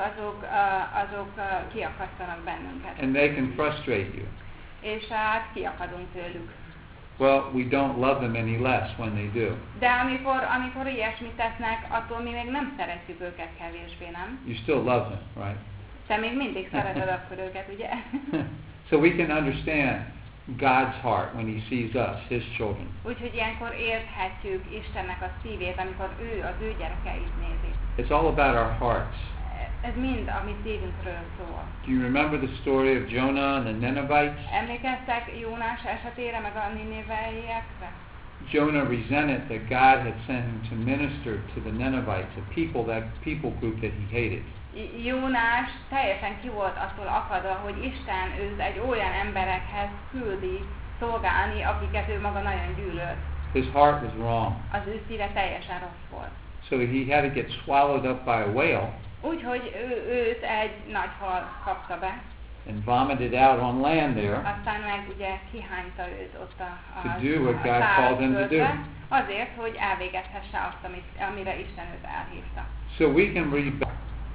azok kiakasztanak bennünket. And they can frustrate you. És hát kiakadunk tőlük. Well, we don't love them any less when they do. De amikor ilyesmit tesznek, attól mi még nem szeretjük őket kevésbé, nem? You still love them, right? Te még mindig szereted akkor őket, ugye? So we can understand God's heart when He sees us, His children. Úgyhogy ilyenkor érthetjük Istennek a szívét, amikor ő az ő gyerekeit nézi. It's all about our hearts. Ez mind a mi szívünkről szól. Do you remember the story of Jonah and the Ninevites? Emlékeztek Jónás esetére, meg a niniveiekre? Jonah resented that God had sent him to minister to the Ninevites, a people group that he hated. Jónás teljesen ki volt attól akadva, hogy Isten őt egy olyan emberekhez küldi szolgálni, akiket ő maga nagyon gyűlölt. His heart was wrong. Az ő szíve teljesen rossz volt. So he had to get swallowed up by a whale. Úgyhogy őt egy nagy hal kapta be. And vomited out on land there. Aztán meg ugye kihányta őt ott to do what God called him to do. Azért, hogy elvégezhesse azt, amire Isten őt elhívta. So we can rebel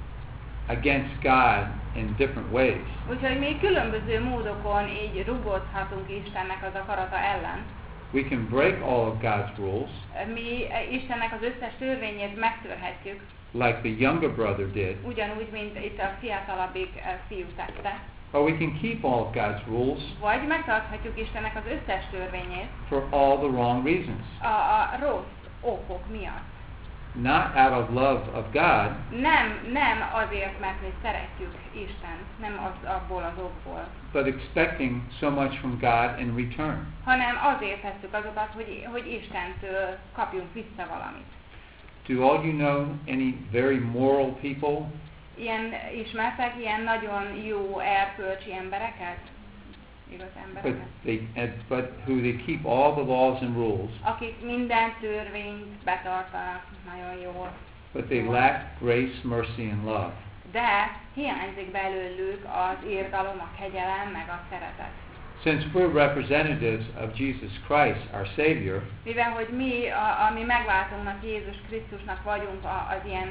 against God in different ways. Úgyhogy mi különböző módokon így rugózhatunk Istennek az akarata ellen. We can break all of God's rules. Mi Istennek az összes törvényét megtörhetjük. Like the younger brother did. Ugyanúgy, mint itt a fiatalabbik fiú tette. Or we can keep all of God's rules. Vagy megtarthatjuk Istennek az összes törvényét. For all the wrong reasons. A rossz okok miatt. Not out of love of God. Nem azért, mert mi szeretjük Istent, nem abból az okból. But expecting so much from God in return. Hanem azért tesszük azokat, hogy Istentől kapjunk vissza valamit. Do all you know any very moral people? Ismertek ilyen nagyon jó erkölcsi embereket? Igaz embereket? But who they keep all the laws and rules. Akik minden törvényt betartanak nagyon jól. But they lack grace, mercy and love. De hiányzik belőlük az irgalom, a kegyelem, meg a szeretet. Since we're representatives of Jesus Christ, our Savior, mivel hogy mi megváltónknak, Jézus Krisztusnak vagyunk az ilyen,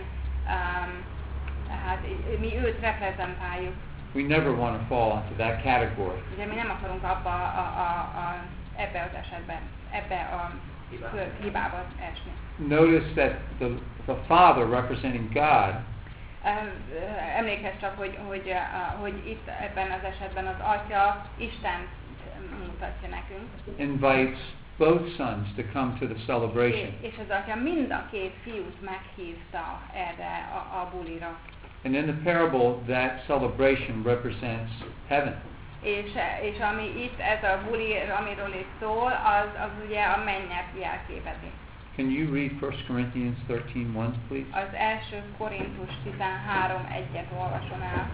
mi őt reprezentáljuk. We never want to fall into that category. Ugye mi nem akarunk ebbe az esetben, ebbe a hibába esni. Notice that the Father representing God, emlékezz csak, hogy itt ebben az esetben az Atya Istent mutatja nekünk. Invites both sons to come to the celebration. És az atya mind a két fiút meghívta erre a bulira. And in the parable, that celebration represents heaven. És ami itt ez a buli, amiről itt szól, az ugye a mennyet jelképezi. Can you read 1 Corinthians 13:1, please? Az első Korintus 13:1-et olvasom el.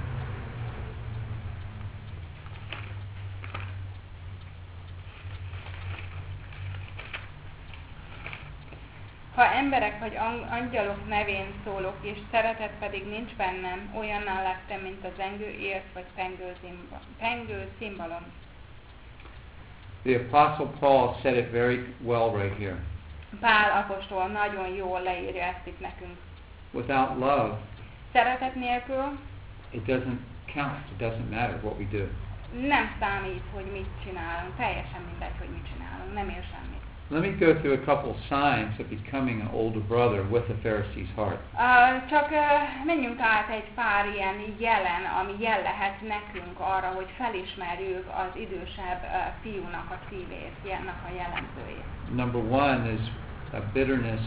Ha emberek vagy angyalok nevén szólok, és szeretet pedig nincs bennem, olyanná lettem, mint a zengő ért vagy pengő cimbalom. The Apostle Paul said it very well right here. Pál apostol nagyon jól leírja ezt itt nekünk. Without love, Szeretet nélkül it doesn't count. It doesn't matter what we do. nem számít, hogy mit csinálunk, teljesen mindegy, hogy mit csinálunk, nem ér semmit. Let me go through a couple signs of becoming an older brother with a Pharisee's heart. Csak menjünk át egy pár ilyen jelen, ami jel lehet nekünk arra, hogy felismerjük az idősebb fiúnak a szívét, ennek a jellemzőjét. Number one is a bitterness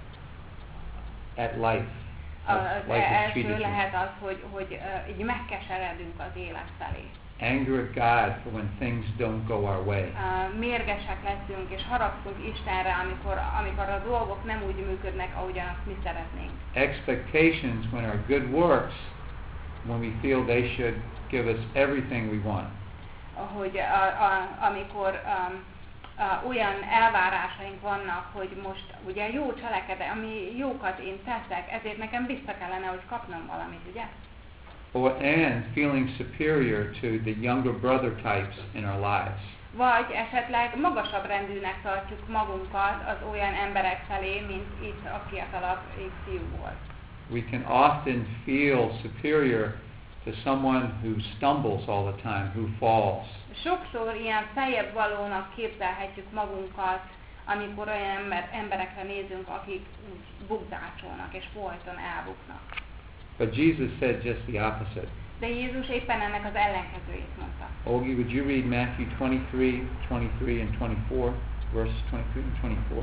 at life. Az első lehet az, hogy így megkeseredünk az élet felé. Anger at God for when things don't go our way. Mérgesek leszünk, és haragszunk Istenre, amikor a dolgok nem úgy működnek, ahogyan azt mi szeretnénk. Expectations when our good works, when we feel they should give us everything we want. Hogy amikor olyan elvárásaink vannak, hogy most ugye jó cselekedek, ami jókat én teszek, ezért nekem vissza kellene, hogy kapnom valamit, ugye? And feeling superior to the younger brother types in our lives. Vagy esetleg magasabb rendűnek tartjuk magunkat az olyan emberek felé, mint itt a fiatalabb fiú volt. We can often feel superior to someone who stumbles all the time, who falls. Sokszor ilyen feljebb valónak képzelhetjük magunkat, amikor olyan emberekre nézünk, akik úgy bukdácsolnak és folyton elbuknak. But Jesus said just the opposite. De Jézus éppen ennek az ellenkezőjét mondta. Olgie, would you read Matthew 23, 23 and 24, verses 23 and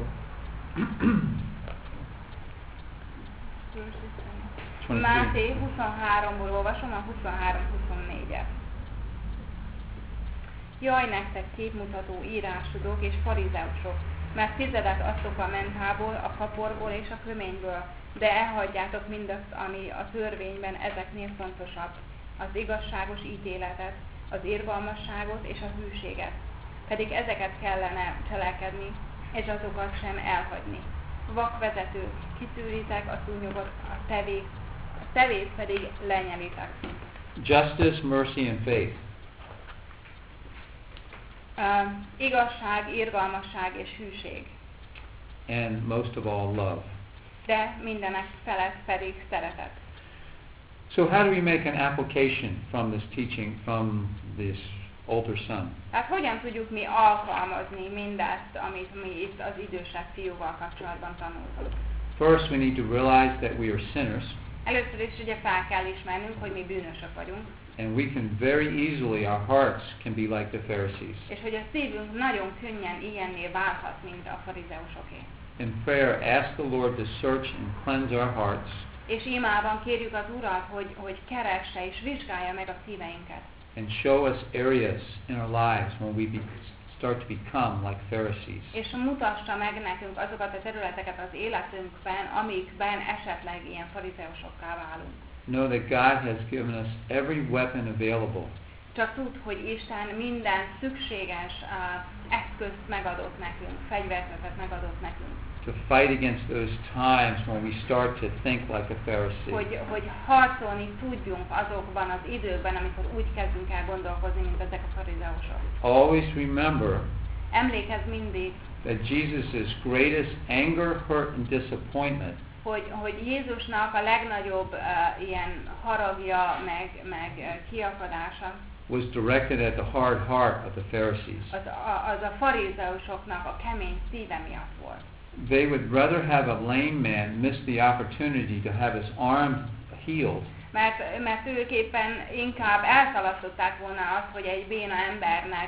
24? Máté 23-ból olvasom a 23-24-et. Jaj nektek képmutató írástudók és farizeusok, mert tizedet adtok a mentából, a kaporból és a köményből, de elhagyjátok mindazt, ami a törvényben ezeknél fontosabb, az igazságos ítéletet, az irgalmasságot és a hűséget. Pedig ezeket kellene cselekedni, és azokat sem elhagyni. Vakvezetők, kiszűritek a szúnyogot, a tevét pedig lenyelitek. Justice, mercy and faith. Igazság, irgalmasság és hűség. And most of all, love. De mindenek felett pedig szeretet. So how do we make an application from this teaching from this older son? Tehát hogyan tudjuk mi alkalmazni mindezt, amit mi itt az idősebb fiúval kapcsolatban tanultunk? First, we need to realize that we are sinners. Először is ugye fel kell ismernünk, hogy mi bűnösök vagyunk. And we can very easily, our hearts can be like the Pharisees. És hogy a szívünk nagyon könnyen ilyenné válhat, mint a farizeusoké. In prayer, ask the Lord to search and cleanse our hearts. És imában kérjük az Urat, hogy keresse és vizsgálja meg a szíveinket. And show us areas in our lives when we start to become like Pharisees. És mutassa meg nekünk azokat a területeket az életünkben, amikben esetleg ilyen farizeusokká válunk. Know that God has given us every weapon available. Csak tudd, hogy Isten minden szükséges eszközt megadott nekünk, fegyverzetet megadott nekünk. To fight against those times when we start to think like a Pharisee. Hogy harcolni tudjunk azokban az időkben, amikor úgy kezdünk el gondolkozni, mint ezek a farizeusok. Always remember Emlékezz mindig, that Jesus' greatest anger, hurt and disappointment hogy Jézusnak a legnagyobb ilyen haragja, meg kiakadása was directed at the hard heart of the Pharisees. Az a farizeusoknak a kemény szíve miatt volt. They would rather have a lame man miss the opportunity to have his arm healed Mert ők éppen inkább elszalasztották volna azt, hogy egy béna embernek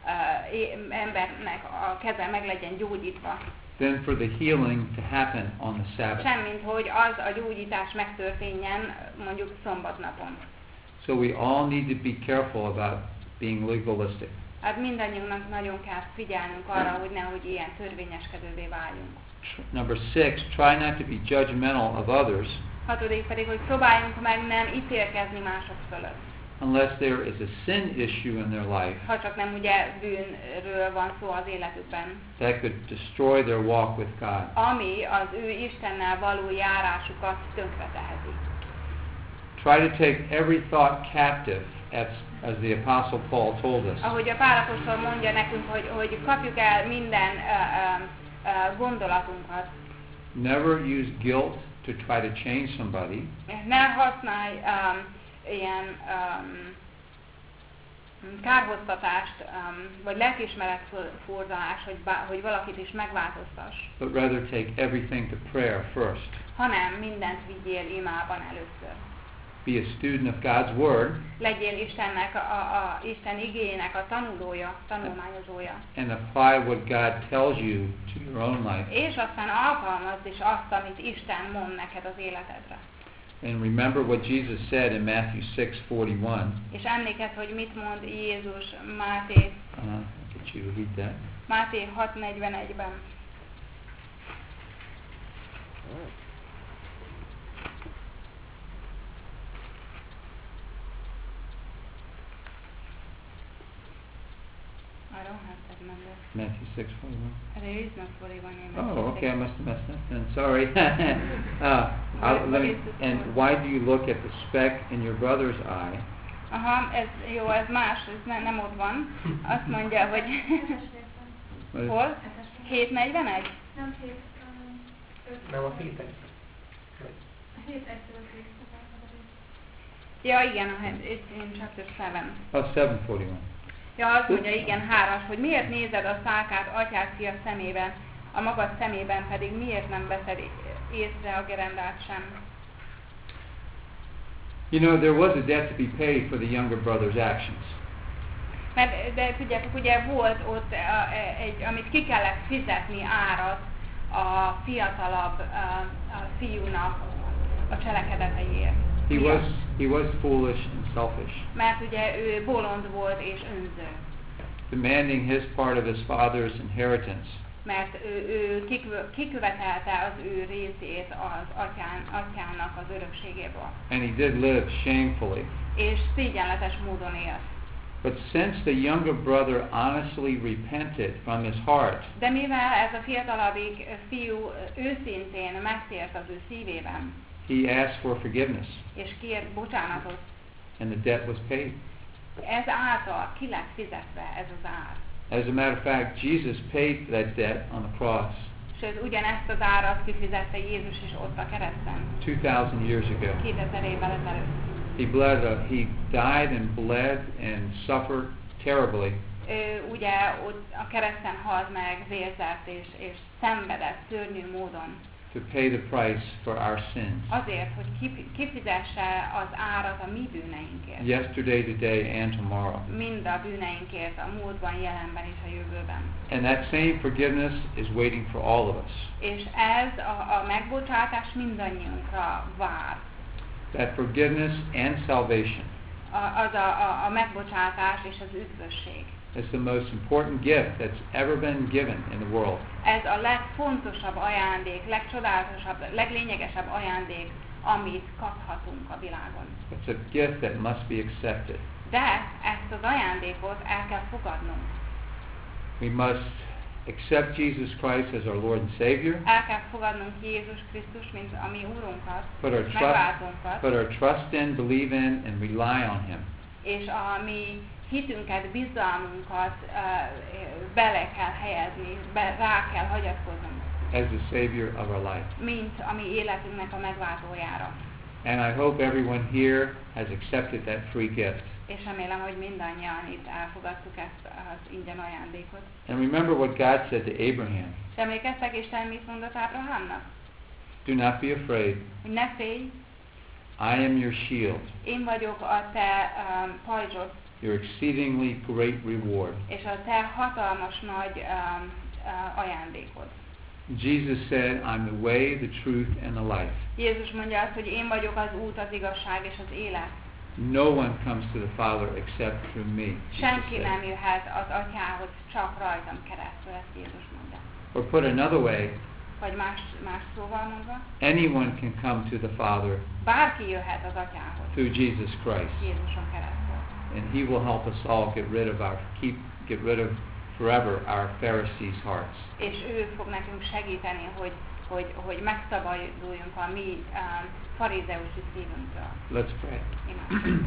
embernek a keze meg legyen gyógyítva. than for the healing to happen on the Sabbath. Semmint, hogy az a gyógyítás megtörténjen mondjuk szombatnapon. So we all need to be careful about being legalistic. Hát mindannyiunknak nagyon kell figyelnünk arra, hogy nehogy ilyen törvényeskedővé váljunk. Number 6, try not to be judgmental of others Hatodik pedig, hogy próbáljunk meg nem ítélkezni mások fölött. unless there is a sin issue in their life Ha csak nem ugye bűnről van szó az életükben, that could destroy their walk with God. ami az ő Istennel való járásukat tönkreteheti. Try to take every thought captive, as the Apostle Paul told us. Ahogy a Pál apostol mondja nekünk, hogy kapjuk el minden gondolatunkat. Never use guilt to try to change somebody. Ne használj ilyen kárhoztatást, vagy lelkiismeretfordulást, hogy valakit is megváltoztass. But rather take everything to prayer first. Hanem mindent vigyél imában először. Be a student of God's Word. Legyél Istennek, Isten igéjének a tanulója, tanulmányozója. And apply what God tells you to your own life. És aztán alkalmazd is azt, amit Isten mond neked az életedre. And remember what Jesus said in Matthew 6:41. És emlékezz, hogy mit mond Jézus Máté, I'll get you to read that. Máté 6:41-ben. I don't have that number. Matthew 6:41. There is no 41 in Oh, Matthew okay, I 6. must have messed up then. Sorry. And why do you look at the speck in your brother's eye? Aha, ez jó, ez más, ez nem ott van. Azt mondja, hogy hol? 7:41? Nem a héten. Ja, igen, it's in chapter 7. Oh, 7:41. Ja, azt mondja, igen, 3-as, hogy miért nézed a szálkát atyád fia szemében, a magad szemében pedig miért nem veszed észre a gerendát sem. You know, there was a debt to be paid for the younger brother's actions. De tudjátok, ugye volt ott amit ki kellett fizetni árat a fiatalabb a fiúnak a cselekedeteiért. He was foolish and selfish, Mert ugye ő bolond volt és önző. demanding his part of his father's inheritance. Mert ő kikövetelte az ő részét az atyának az örökségéből. And he did live shamefully. És szégyenletes módon élt. But since the younger brother honestly repented from his heart, De mivel ez a fiatalabbik fiú őszintén megtért az ő szívében, he asked for forgiveness, és kért bocsánatot, and the debt was paid. ez által ki lett fizetve ez az ár. As a matter of fact, Jesus paid that debt on the cross Sőt, ugyanezt az árat kifizette Jézus is ott a kereszten, 2,000 years ago. 2000 évvel ezelőtt. He died and bled and suffered terribly Ő ugye ott a kereszten halt meg, vérzett és szenvedett szörnyű módon. to pay the price for our sins. Azért, hogy kifizesse az árat a mi bűneinkért. Yesterday, today, and tomorrow. Mind a bűneinkért, a múltban, jelenben és a jövőben. And that same forgiveness is waiting for all of us. És ez a megbocsátás mindannyiunkra vár. That forgiveness and salvation Az a megbocsátás és az üdvösség. is the most important gift that's ever been given in the world. Ez a legfontosabb ajándék, legcsodálatosabb, leglényegesebb ajándék, amit kaphatunk a világon. It's a gift that must be accepted. De ezt az ajándékot el kell fogadnunk. We must accept Jesus Christ as our Lord and Savior, El kell fogadnunk Jézus Krisztus, mint a mi Úrunkat, put megváltónkat, our trust in, believe in, and rely on Him. és a mi hitünket, bizalmunkat bele kell helyezni, rá kell hagyatkoznunk, As the Savior of our life. mint a mi életünknek a megváltójára. And I hope everyone here has accepted that free gift. És remélem, hogy mindannyian itt elfogadtuk ezt az ingyen ajándékot. And remember what God said to Abraham. És emlékeztek, Isten mit mondott Ábrahámnak? Do not be afraid. Hogy ne félj, I am your shield. én vagyok a te pajzsod. your exceedingly great reward. És a te hatalmas nagy ajándékod. Jesus said, I'm the way, the truth, and the life. Jézus mondja azt, hogy én vagyok az út, az igazság és az élet. No one comes to the Father except through me. Senki nem jöhet az atyához, csak rajtam keresztül, ezt Jézus mondja. Or put another way, Vagy más szóval mondva, anyone can come to the Father bárki jöhet az atyához, through Jesus Christ. Jézuson keresztül. And he will help us all get rid of forever our Pharisees' hearts. És ő fog nekünk segíteni, hogy megszabaduljunk a mi farizeusi szívünktől. Let's pray. Imádkozzunk.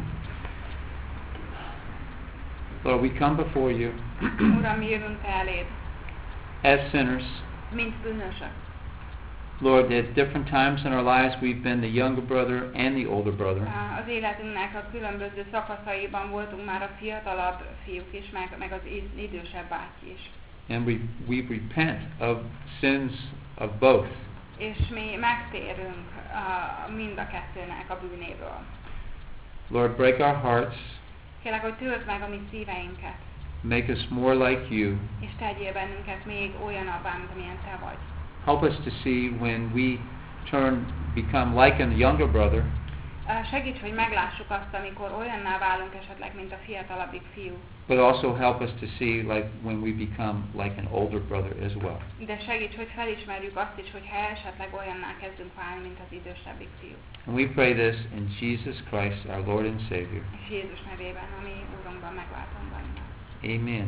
Lord, we come before you Uram, mi jövünk te eléd, as sinners. mint bűnösök. Lord, at different times in our lives we've been the younger brother and the older brother. Az életünknek a különböző szakaszaiban voltunk már a fiatalabb fiúk is, meg az idősebb bátyj is. And we repent of sins of both. És mi megtérünk mind a kettőnek a bűnéből. Lord, break our hearts, Kérlek, hogy törd meg a mi szíveinket, make us more like you. és tegyél bennünket még olyanabbá, mint amilyen te vagy. Help us to see when we become like a younger brother, Segíts, hogy meglássuk azt, amikor olyanná válunk esetleg, mint a fiatalabbik fiú. but also help us to see like when we become like an older brother as well. De segíts, hogy felismerjük azt is, hogy ha esetleg olyanná kezdünk válni, mint az idősebbik fiú. And we pray this in Jesus Christ, our Lord and Savior. És Jézus nevében, ami Úrunkban megváltónkban. Amen.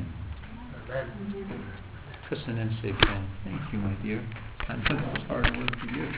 Amen. Köszönöm szépen. Thank you, my dear. I know it's hard work for you.